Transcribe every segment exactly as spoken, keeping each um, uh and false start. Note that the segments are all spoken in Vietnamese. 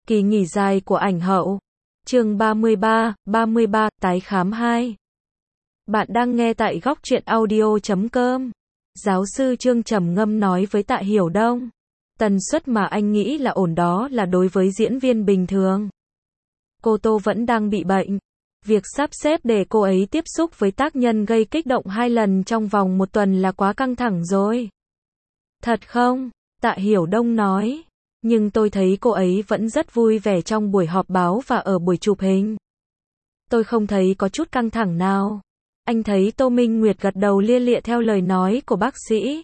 Kỳ nghỉ dài của ảnh hậu. Chương ba mươi ba, ba mươi ba, tái khám hai. Bạn đang nghe tại góc truyện audio chấm com. Giáo sư Trương trầm ngâm nói với Tạ Hiểu Đông. Tần suất mà anh nghĩ là ổn đó là đối với diễn viên bình thường. Cô Tô vẫn đang bị bệnh. Việc sắp xếp để cô ấy tiếp xúc với tác nhân gây kích động hai lần trong vòng một tuần là quá căng thẳng rồi. Thật không? Tạ Hiểu Đông nói. Nhưng tôi thấy cô ấy vẫn rất vui vẻ trong buổi họp báo và ở buổi chụp hình. Tôi không thấy có chút căng thẳng nào. Anh thấy Tô Minh Nguyệt gật đầu lia lịa theo lời nói của bác sĩ.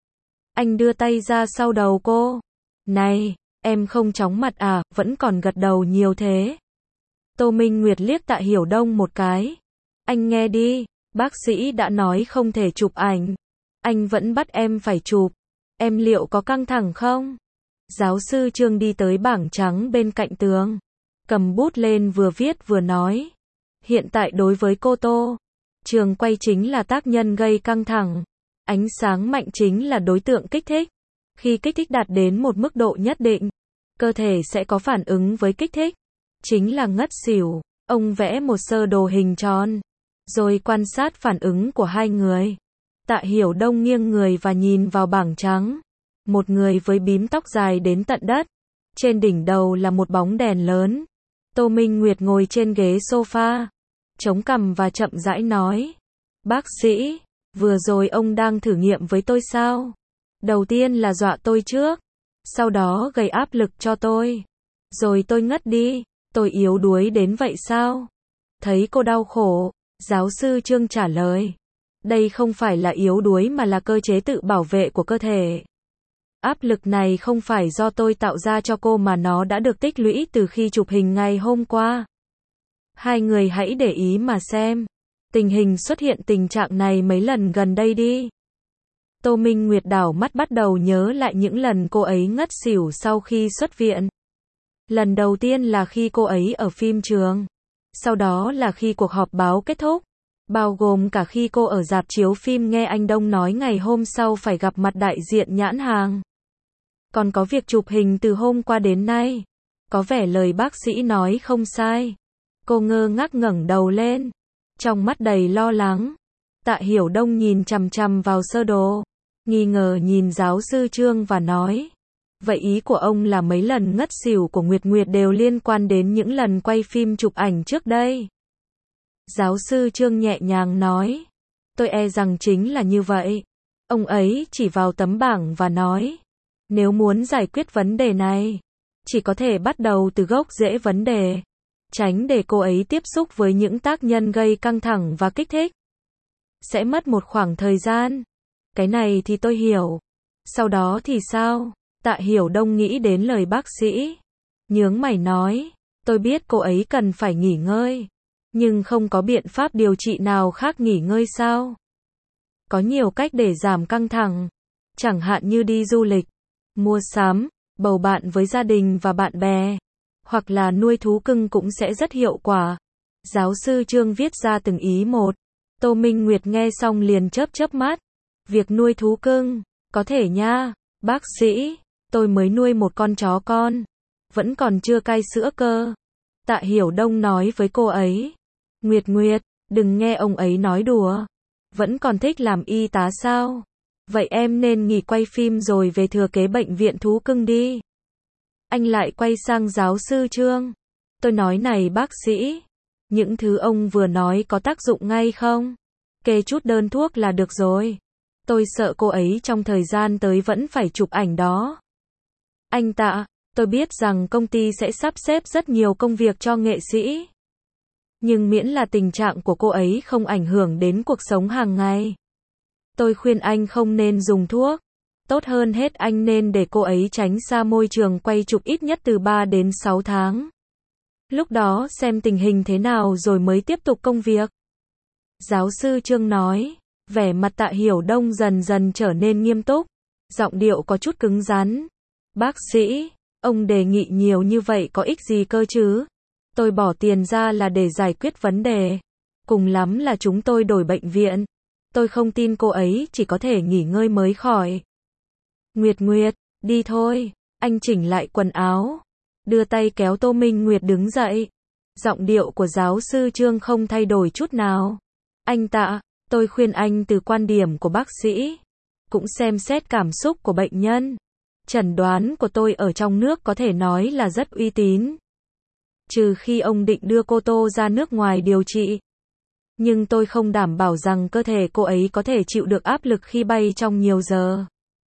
Anh đưa tay ra sau đầu cô. Này, em không chóng mặt à, vẫn còn gật đầu nhiều thế. Tô Minh Nguyệt liếc Tạ Hiểu Đông một cái. Anh nghe đi, bác sĩ đã nói không thể chụp ảnh. Anh vẫn bắt em phải chụp. Em liệu có căng thẳng không? Giáo sư Trương đi tới bảng trắng bên cạnh tường. Cầm bút lên vừa viết vừa nói. Hiện tại đối với cô Tô, trường quay chính là tác nhân gây căng thẳng. Ánh sáng mạnh chính là đối tượng kích thích. Khi kích thích đạt đến một mức độ nhất định, cơ thể sẽ có phản ứng với kích thích. Chính là ngất xỉu. Ông vẽ một sơ đồ hình tròn. Rồi quan sát phản ứng của hai người. Tạ Hiểu Đông nghiêng người và nhìn vào bảng trắng. Một người với bím tóc dài đến tận đất. Trên đỉnh đầu là một bóng đèn lớn. Tô Minh Nguyệt ngồi trên ghế sofa. Chống cằm và chậm rãi nói. Bác sĩ, vừa rồi ông đang thử nghiệm với tôi sao? Đầu tiên là dọa tôi trước. Sau đó gây áp lực cho tôi. Rồi tôi ngất đi. Tôi yếu đuối đến vậy sao? Thấy cô đau khổ. Giáo sư Trương trả lời. Đây không phải là yếu đuối mà là cơ chế tự bảo vệ của cơ thể. Áp lực này không phải do tôi tạo ra cho cô mà nó đã được tích lũy từ khi chụp hình ngày hôm qua. Hai người hãy để ý mà xem. Tình hình xuất hiện tình trạng này mấy lần gần đây đi. Tô Minh Nguyệt đảo mắt bắt đầu nhớ lại những lần cô ấy ngất xỉu sau khi xuất viện. Lần đầu tiên là khi cô ấy ở phim trường. Sau đó là khi cuộc họp báo kết thúc. Bao gồm cả khi cô ở rạp chiếu phim nghe anh Đông nói ngày hôm sau phải gặp mặt đại diện nhãn hàng. Còn có việc chụp hình từ hôm qua đến nay. Có vẻ lời bác sĩ nói không sai. Cô ngơ ngác ngẩng đầu lên. Trong mắt đầy lo lắng. Tạ Hiểu Đông nhìn chằm chằm vào sơ đồ. Nghi ngờ nhìn giáo sư Trương và nói. Vậy ý của ông là mấy lần ngất xỉu của Nguyệt Nguyệt đều liên quan đến những lần quay phim chụp ảnh trước đây. Giáo sư Trương nhẹ nhàng nói. Tôi e rằng chính là như vậy. Ông ấy chỉ vào tấm bảng và nói. Nếu muốn giải quyết vấn đề này, chỉ có thể bắt đầu từ gốc rễ vấn đề. Tránh để cô ấy tiếp xúc với những tác nhân gây căng thẳng và kích thích. Sẽ mất một khoảng thời gian. Cái này thì tôi hiểu. Sau đó thì sao? Tạ Hiểu Đông nghĩ đến lời bác sĩ. Nhướng mày nói. Tôi biết cô ấy cần phải nghỉ ngơi. Nhưng không có biện pháp điều trị nào khác nghỉ ngơi sao? Có nhiều cách để giảm căng thẳng. Chẳng hạn như đi du lịch, mua sắm, bầu bạn với gia đình và bạn bè. Hoặc là nuôi thú cưng cũng sẽ rất hiệu quả. Giáo sư Trương viết ra từng ý một. Tô Minh Nguyệt nghe xong liền chớp chớp mắt. Việc nuôi thú cưng, có thể nha. Bác sĩ, tôi mới nuôi một con chó con. Vẫn còn chưa cai sữa cơ. Tạ Hiểu Đông nói với cô ấy. Nguyệt Nguyệt, đừng nghe ông ấy nói đùa. Vẫn còn thích làm y tá sao? Vậy em nên nghỉ quay phim rồi về thừa kế bệnh viện thú cưng đi. Anh lại quay sang giáo sư Trương. Tôi nói này bác sĩ. Những thứ ông vừa nói có tác dụng ngay không? Kê chút đơn thuốc là được rồi. Tôi sợ cô ấy trong thời gian tới vẫn phải chụp ảnh đó. Anh Tạ, tôi biết rằng công ty sẽ sắp xếp rất nhiều công việc cho nghệ sĩ. Nhưng miễn là tình trạng của cô ấy không ảnh hưởng đến cuộc sống hàng ngày. Tôi khuyên anh không nên dùng thuốc. Tốt hơn hết anh nên để cô ấy tránh xa môi trường quay chụp ít nhất từ ba đến sáu tháng. Lúc đó xem tình hình thế nào rồi mới tiếp tục công việc. Giáo sư Trương nói. Vẻ mặt Tạ Hiểu Đông dần dần trở nên nghiêm túc. Giọng điệu có chút cứng rắn. Bác sĩ, ông đề nghị nhiều như vậy có ích gì cơ chứ? Tôi bỏ tiền ra là để giải quyết vấn đề. Cùng lắm là chúng tôi đổi bệnh viện. Tôi không tin cô ấy chỉ có thể nghỉ ngơi mới khỏi. Nguyệt Nguyệt, đi thôi. Anh chỉnh lại quần áo. đưa tay kéo Tô Minh Nguyệt đứng dậy. Giọng điệu của giáo sư Trương không thay đổi chút nào. Anh Tạ, tôi khuyên anh từ quan điểm của bác sĩ, cũng xem xét cảm xúc của bệnh nhân. Chẩn đoán của tôi ở trong nước có thể nói là rất uy tín. Trừ khi ông định đưa cô Tô ra nước ngoài điều trị. Nhưng tôi không đảm bảo rằng cơ thể cô ấy có thể chịu được áp lực khi bay trong nhiều giờ.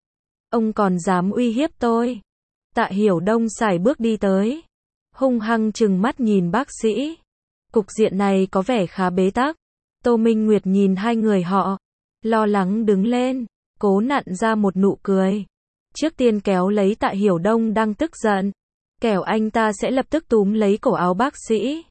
Ông còn dám uy hiếp tôi. Tạ Hiểu Đông sải bước đi tới, hung hăng trừng mắt nhìn bác sĩ. Cục diện này có vẻ khá bế tắc. Tô Minh Nguyệt nhìn hai người họ, lo lắng đứng lên, cố nặn ra một nụ cười. Trước tiên kéo lấy Tạ Hiểu Đông đang tức giận, kẻo anh ta sẽ lập tức túm lấy cổ áo bác sĩ.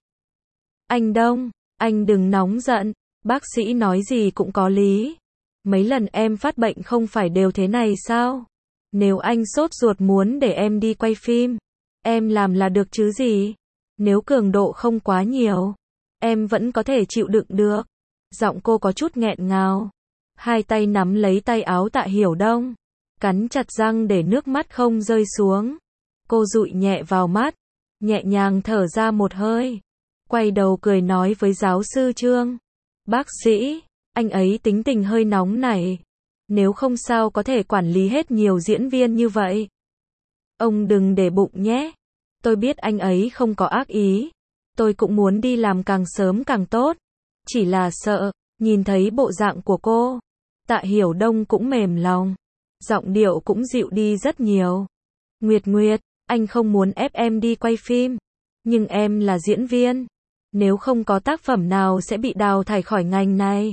Anh Đông, anh đừng nóng giận, bác sĩ nói gì cũng có lý. Mấy lần em phát bệnh không phải đều thế này sao? Nếu anh sốt ruột muốn để em đi quay phim, em làm là được chứ gì? Nếu cường độ không quá nhiều, em vẫn có thể chịu đựng được. Giọng cô có chút nghẹn ngào. Hai tay nắm lấy tay áo Tạ Hiểu Đông, cắn chặt răng để nước mắt không rơi xuống. Cô dụi nhẹ vào mắt, nhẹ nhàng thở ra một hơi, quay đầu cười nói với giáo sư Trương. Bác sĩ, anh ấy tính tình hơi nóng này. Nếu không sao có thể quản lý hết nhiều diễn viên như vậy. Ông đừng để bụng nhé. Tôi biết anh ấy không có ác ý. Tôi cũng muốn đi làm càng sớm càng tốt. Chỉ là sợ, nhìn thấy bộ dạng của cô. Tạ Hiểu Đông cũng mềm lòng. Giọng điệu cũng dịu đi rất nhiều. Nguyệt Nguyệt, anh không muốn ép em đi quay phim. Nhưng em là diễn viên. Nếu không có tác phẩm nào sẽ bị đào thải khỏi ngành này.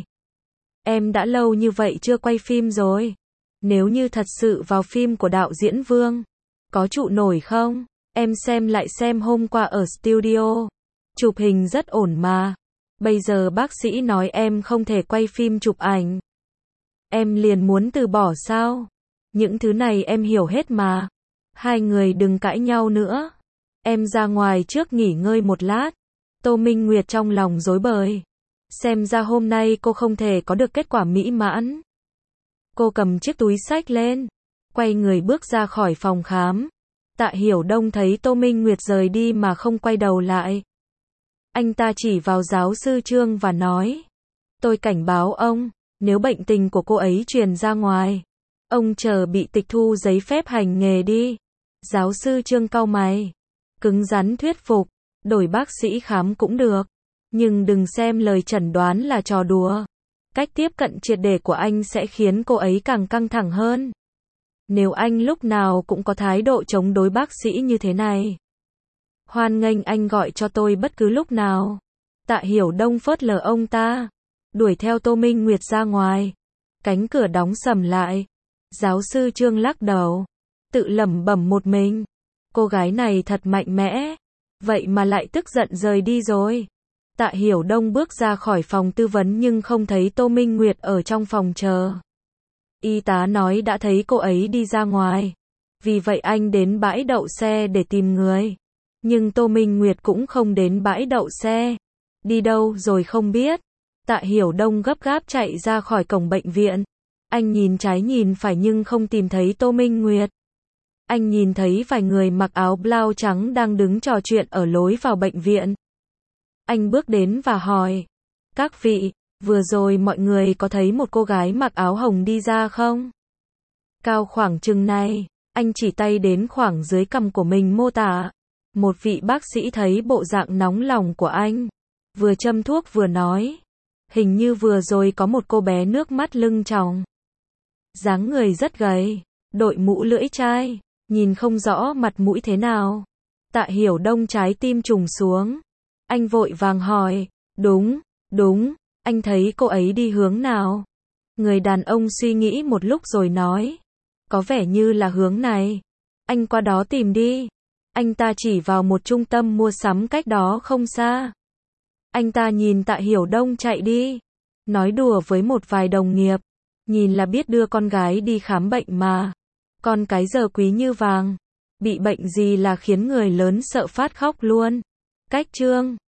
Em đã lâu như vậy chưa quay phim rồi. Nếu như thật sự vào phim của đạo diễn Vương, có trụ nổi không? Em xem lại xem hôm qua ở studio. Chụp hình rất ổn mà. Bây giờ bác sĩ nói em không thể quay phim chụp ảnh. Em liền muốn từ bỏ sao? Những thứ này em hiểu hết mà. Hai người đừng cãi nhau nữa. Em ra ngoài trước nghỉ ngơi một lát. Tô Minh Nguyệt trong lòng rối bời. Xem ra hôm nay cô không thể có được kết quả mỹ mãn. Cô cầm chiếc túi xách lên, quay người bước ra khỏi phòng khám. Tạ Hiểu Đông thấy Tô Minh Nguyệt rời đi mà không quay đầu lại. Anh ta chỉ vào giáo sư Trương và nói. Tôi cảnh báo ông, nếu bệnh tình của cô ấy truyền ra ngoài, ông chờ bị tịch thu giấy phép hành nghề đi. Giáo sư Trương cau mày, cứng rắn thuyết phục, đổi bác sĩ khám cũng được. Nhưng đừng xem lời chẩn đoán là trò đùa. Cách tiếp cận triệt để của anh sẽ khiến cô ấy càng căng thẳng hơn. Nếu anh lúc nào cũng có thái độ chống đối bác sĩ như thế này, hoan nghênh anh gọi cho tôi bất cứ lúc nào. Tạ Hiểu Đông phớt lờ ông ta, đuổi theo Tô Minh Nguyệt ra ngoài. Cánh cửa đóng sầm lại. Giáo sư Trương lắc đầu, tự lẩm bẩm một mình. Cô gái này thật mạnh mẽ. Vậy mà lại tức giận rời đi rồi. Tạ Hiểu Đông bước ra khỏi phòng tư vấn nhưng không thấy Tô Minh Nguyệt ở trong phòng chờ. Y tá nói đã thấy cô ấy đi ra ngoài. Vì vậy anh đến bãi đậu xe để tìm người. Nhưng Tô Minh Nguyệt cũng không đến bãi đậu xe. Đi đâu rồi không biết. Tạ Hiểu Đông gấp gáp chạy ra khỏi cổng bệnh viện. Anh nhìn trái nhìn phải nhưng không tìm thấy Tô Minh Nguyệt. Anh nhìn thấy vài người mặc áo blau trắng đang đứng trò chuyện ở lối vào bệnh viện. Anh bước đến và hỏi. Các vị, vừa rồi mọi người có thấy một cô gái mặc áo hồng đi ra không? Cao khoảng chừng này, anh chỉ tay đến khoảng dưới cằm của mình mô tả. Một vị bác sĩ thấy bộ dạng nóng lòng của anh. Vừa châm thuốc vừa nói. Hình như vừa rồi có một cô bé nước mắt lưng tròng. Dáng người rất gầy, đội mũ lưỡi chai, nhìn không rõ mặt mũi thế nào. Tạ Hiểu Đông trái tim trùng xuống. Anh vội vàng hỏi, đúng, đúng, anh thấy cô ấy đi hướng nào? Người đàn ông suy nghĩ một lúc rồi nói, có vẻ như là hướng này. Anh qua đó tìm đi. Anh ta chỉ vào một trung tâm mua sắm cách đó không xa. Anh ta nhìn Tạ Hiểu Đông chạy đi, nói đùa với một vài đồng nghiệp, nhìn là biết đưa con gái đi khám bệnh mà. Con cái giờ quý như vàng, bị bệnh gì là khiến người lớn sợ phát khóc luôn. Cách chương